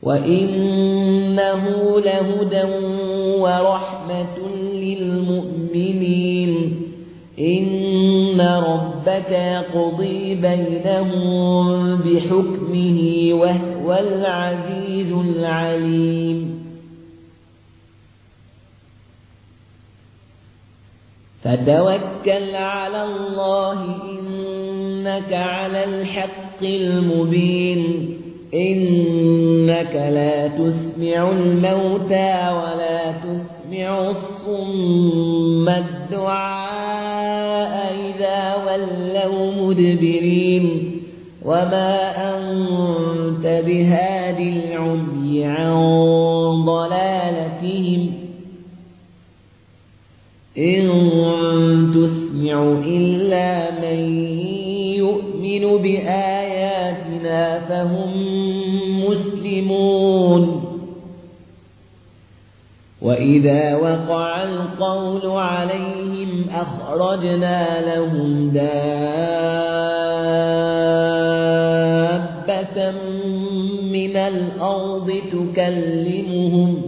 وإنه لهدى ورحمة للمؤمنين إن ربك يقضي بينهم بحكمه وهو العزيز العليم فتوكل على الله إنك على الحق المبين إنك لا تسمع الموتى ولا تسمع الصم الدعاء إذا ولوا مدبرين وما أنت بهاد العمي عن ضلالتهم إن تسمع إلا من يؤمن بآياتنا فهم مسلمون وإذا وقع القول عليهم أخرجنا لهم دابة من الأرض تكلمهم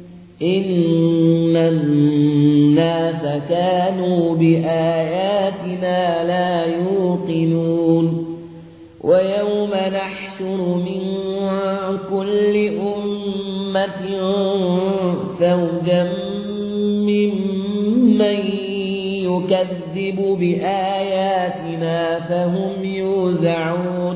إن الناس كانوا بآياتنا لا يوقنون ويوم نحشر من كل أمة فوجا ممن يكذب بآياتنا فهم يوزعون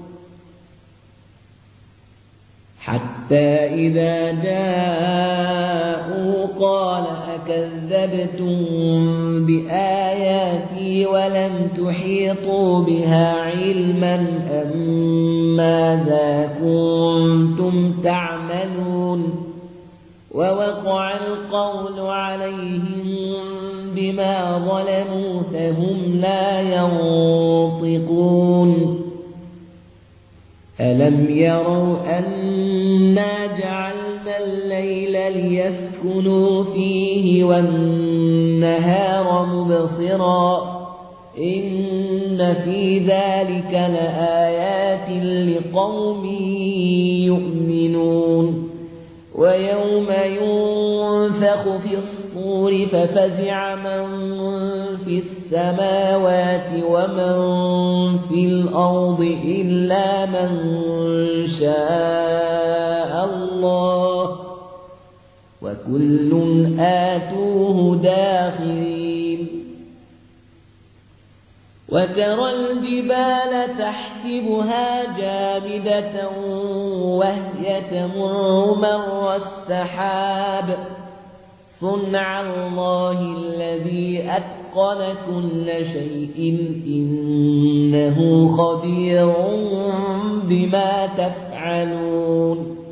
حتى إذا جاءوا قال أكذبتم بآياتي ولم تحيطوا بها علما أم ماذا كنتم تعملون ووقع القول عليهم بما ظلموا فهم لا ينطقون ألم يروا أنا جعلنا الليل ليسكنوا فيه والنهار مبصرا إن في ذلك لآيات لقوم يؤمنون ويوم ينفخ في الصور ففزع من في السماوات ومن في الأرض إلا من شاء الله وكل آتوه داخرين وترى الجبال تحسبها جامدة وهي تمر مر السحاب صنع الله الذي أتقن كل شيء إنه خبير بما تفعلون